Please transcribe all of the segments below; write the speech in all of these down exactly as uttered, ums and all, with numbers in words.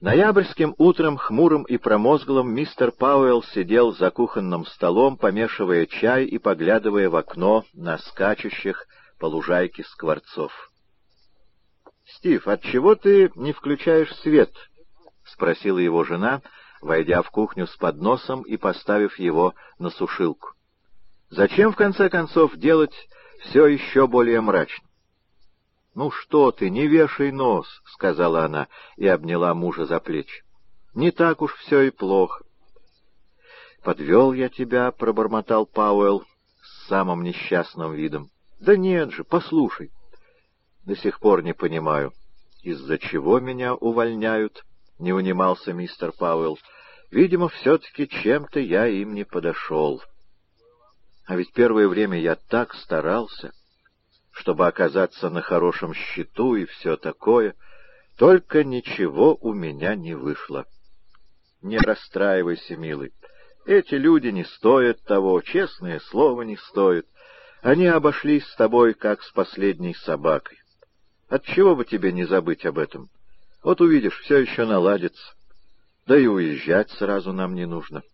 Ноябрьским утром, хмурым и промозглым, мистер Пауэлл сидел за кухонным столом, помешивая чай и поглядывая в окно на скачущих по лужайке скворцов. — Стив, отчего ты не включаешь свет? — спросила его жена, войдя в кухню с подносом и поставив его на сушилку. — Зачем, в конце концов, делать все еще более мрачно? — Ну что ты, не вешай нос, — сказала она и обняла мужа за плечи. — Не так уж все и плохо. — Подвел я тебя, — пробормотал Пауэлл с самым несчастным видом. — Да нет же, послушай. — До сих пор не понимаю, из-за чего меня увольняют, — не унимался мистер Пауэлл. — Видимо, все-таки чем-то я им не подошел. А ведь первое время я так старался, чтобы оказаться на хорошем счету и все такое, только ничего у меня не вышло. Не расстраивайся, милый. Эти люди не стоят того, честное слово, не стоят. Они обошлись с тобой, как с последней собакой. Отчего бы тебе не забыть об этом? Вот увидишь, все еще наладится. Да и уезжать сразу нам не нужно.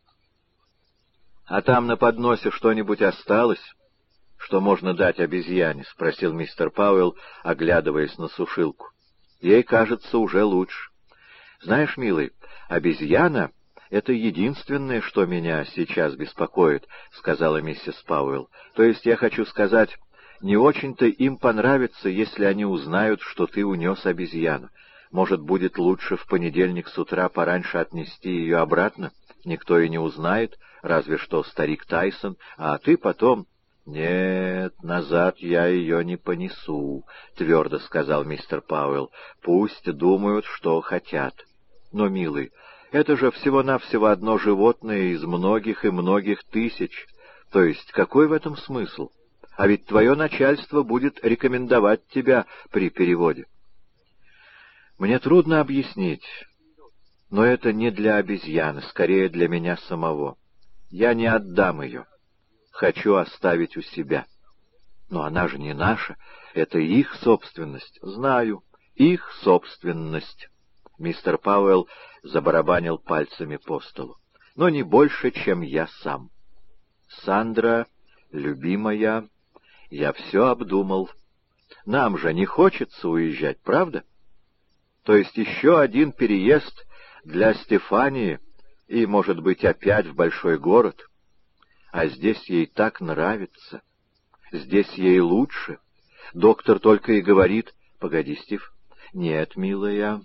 — А там на подносе что-нибудь осталось, что можно дать обезьяне? — спросил мистер Пауэлл, оглядываясь на сушилку. — Ей, кажется, уже лучше. Знаешь, милый, обезьяна — это единственное, что меня сейчас беспокоит, — сказала миссис Пауэлл. — То есть я хочу сказать, не очень-то им понравится, если они узнают, что ты унес обезьяну. Может, будет лучше в понедельник с утра пораньше отнести ее обратно? Никто и не узнает, разве что старик Тайсон, а ты потом... — Нет, назад я ее не понесу, — твердо сказал мистер Пауэлл. — Пусть думают, что хотят. Но, милый, это же всего-навсего одно животное из многих и многих тысяч. То есть какой в этом смысл? А ведь твое начальство будет рекомендовать тебя при переводе. Мне трудно объяснить, но это не для обезьяны, скорее для меня самого. Я не отдам ее. Хочу оставить у себя. Но она же не наша, это их собственность. Знаю, их собственность. Мистер Пауэлл забарабанил пальцами по столу. Но не больше, чем я сам. Сандра, любимая, я все обдумал. Нам же не хочется уезжать, правда? То есть еще один переезд для Стефании и, может быть, опять в большой город. А здесь ей так нравится. Здесь ей лучше. Доктор только и говорит... Погоди, Стив. Нет, милая.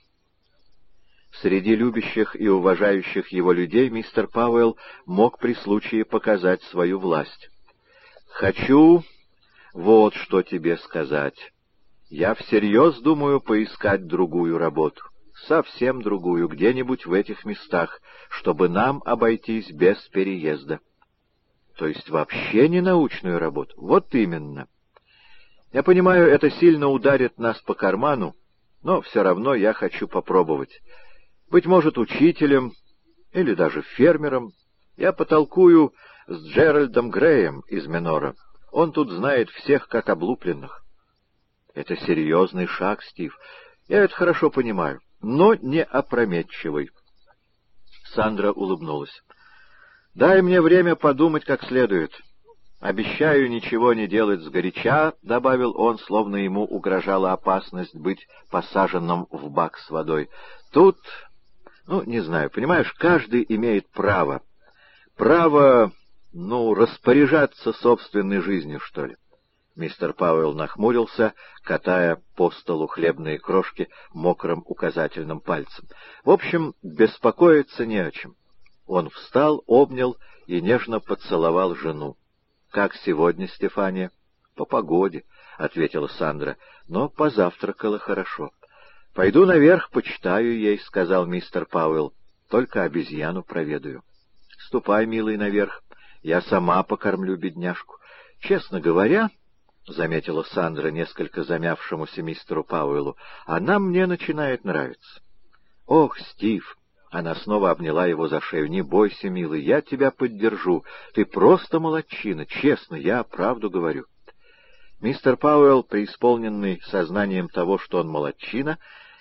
Среди любящих и уважающих его людей мистер Пауэлл мог при случае показать свою власть. Хочу вот что тебе сказать. Я всерьез думаю поискать другую работу. Совсем другую, где-нибудь в этих местах, чтобы нам обойтись без переезда. То есть вообще не научную работу? Вот именно. Я понимаю, это сильно ударит нас по карману, но все равно я хочу попробовать. Быть может, учителем или даже фермером. Я потолкую с Джеральдом Греем из Минора. Он тут знает всех как облупленных. Это серьезный шаг, Стив. Я это хорошо понимаю, но не опрометчивый. Сандра улыбнулась. «Дай мне время подумать как следует. Обещаю ничего не делать сгоряча», — добавил он, словно ему угрожала опасность быть посаженным в бак с водой. «Тут, ну, не знаю, понимаешь, каждый имеет право. Право, ну, распоряжаться собственной жизнью, что ли». Мистер Пауэлл нахмурился, катая по столу хлебные крошки мокрым указательным пальцем. «В общем, беспокоиться не о чем». Он встал, обнял и нежно поцеловал жену. — Как сегодня, Стефания? — По погоде, — ответила Сандра, — но позавтракала хорошо. — Пойду наверх, почитаю ей, — сказал мистер Пауэлл. — Только обезьяну проведаю. — Ступай, милый, наверх. Я сама покормлю бедняжку. Честно говоря, — заметила Сандра несколько замявшемуся мистеру Пауэллу, — она мне начинает нравиться. — Ох, Стив! Она снова обняла его за шею. «Не бойся, милый, я тебя поддержу. Ты просто молодчина, честно, я правду говорю». Мистер Пауэлл, преисполненный сознанием того, что он молодчина,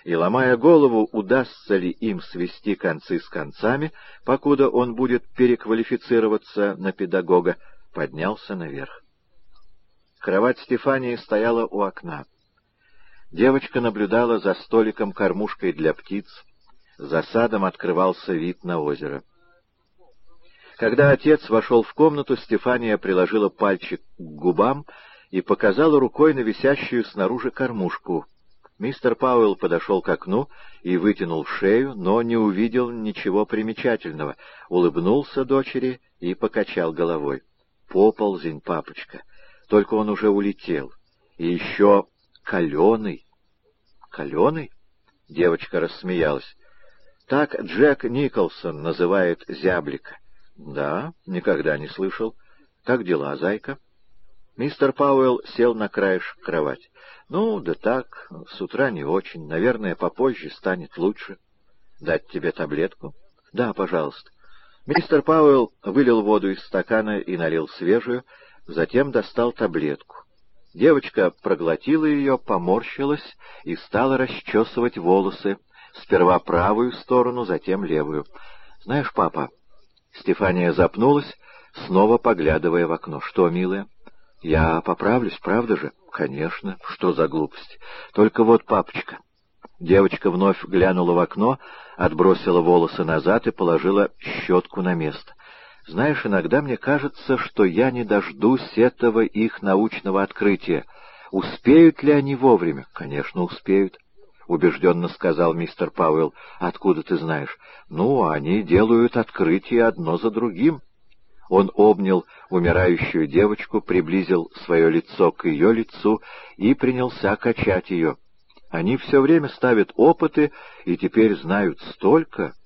и, ломая голову, удастся ли им свести концы с концами, покуда он будет переквалифицироваться на педагога, поднялся наверх. Кровать Стефании стояла у окна. Девочка наблюдала за столиком-кормушкой для птиц, за садом открывался вид на озеро. Когда отец вошел в комнату, Стефания приложила пальчик к губам и показала рукой на висящую снаружи кормушку. Мистер Пауэлл подошел к окну и вытянул шею, но не увидел ничего примечательного, улыбнулся дочери и покачал головой. «Поползень, папочка, только он уже улетел. И еще каленый». «Каленый?» — девочка рассмеялась. «Так Джек Николсон называет зяблика». «Да, никогда не слышал. Как дела, зайка?» Мистер Пауэлл сел на краешек кровати. «Ну, да так, с утра не очень. Наверное, попозже станет лучше. Дать тебе таблетку?» «Да, пожалуйста». Мистер Пауэлл вылил воду из стакана и налил свежую, затем достал таблетку. Девочка проглотила ее, поморщилась и стала расчесывать волосы, сперва правую сторону, затем левую. «Знаешь, папа...» Стефания запнулась, снова поглядывая в окно. «Что, милая?» «Я поправлюсь, правда же?» «Конечно. Что за глупость? Только вот, папочка...» Девочка вновь глянула в окно, отбросила волосы назад и положила щетку на место. «Знаешь, иногда мне кажется, что я не дождусь этого их научного открытия. Успеют ли они вовремя?» «Конечно, успеют», — убежденно сказал мистер Пауэлл. «Откуда ты знаешь?» «Ну, они делают открытия одно за другим». Он обнял умирающую девочку, приблизил свое лицо к ее лицу и принялся качать ее. «Они все время ставят опыты и теперь знают столько».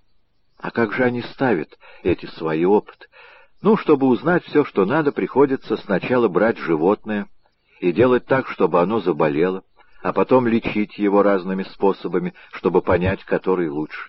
«А как же они ставят эти свои опыты?» «Ну, чтобы узнать все, что надо, приходится сначала брать животное и делать так, чтобы оно заболело, а потом лечить его разными способами, чтобы понять, который лучше».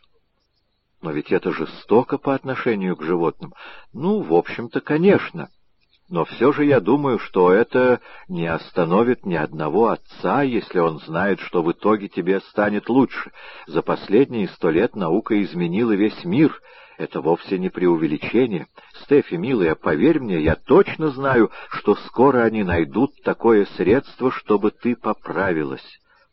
«Но ведь это жестоко по отношению к животным». «Ну, в общем-то, конечно. Но все же я думаю, что это не остановит ни одного отца, если он знает, что в итоге тебе станет лучше. За последние сто лет наука изменила весь мир. Это вовсе не преувеличение. Стефи, милая, поверь мне, я точно знаю, что скоро они найдут такое средство, чтобы ты поправилась».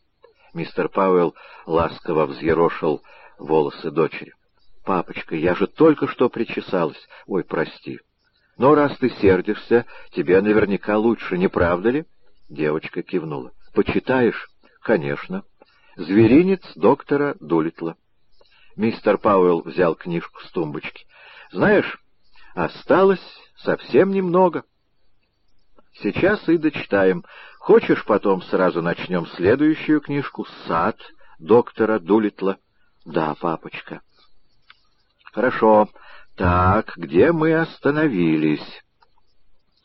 Мистер Пауэлл ласково взъерошил волосы дочери. «Папочка, я же только что причесалась. Ой, прости. Но раз ты сердишься, тебе наверняка лучше, не правда ли?» Девочка кивнула. «Почитаешь?» «Конечно. Зверинец доктора Дулиттла». Мистер Пауэлл взял книжку с тумбочки. «Знаешь, осталось совсем немного. Сейчас и дочитаем. Хочешь, потом сразу начнем следующую книжку «Сад доктора Дулиттла»?» «Да, папочка». «Хорошо. Так, где мы остановились?»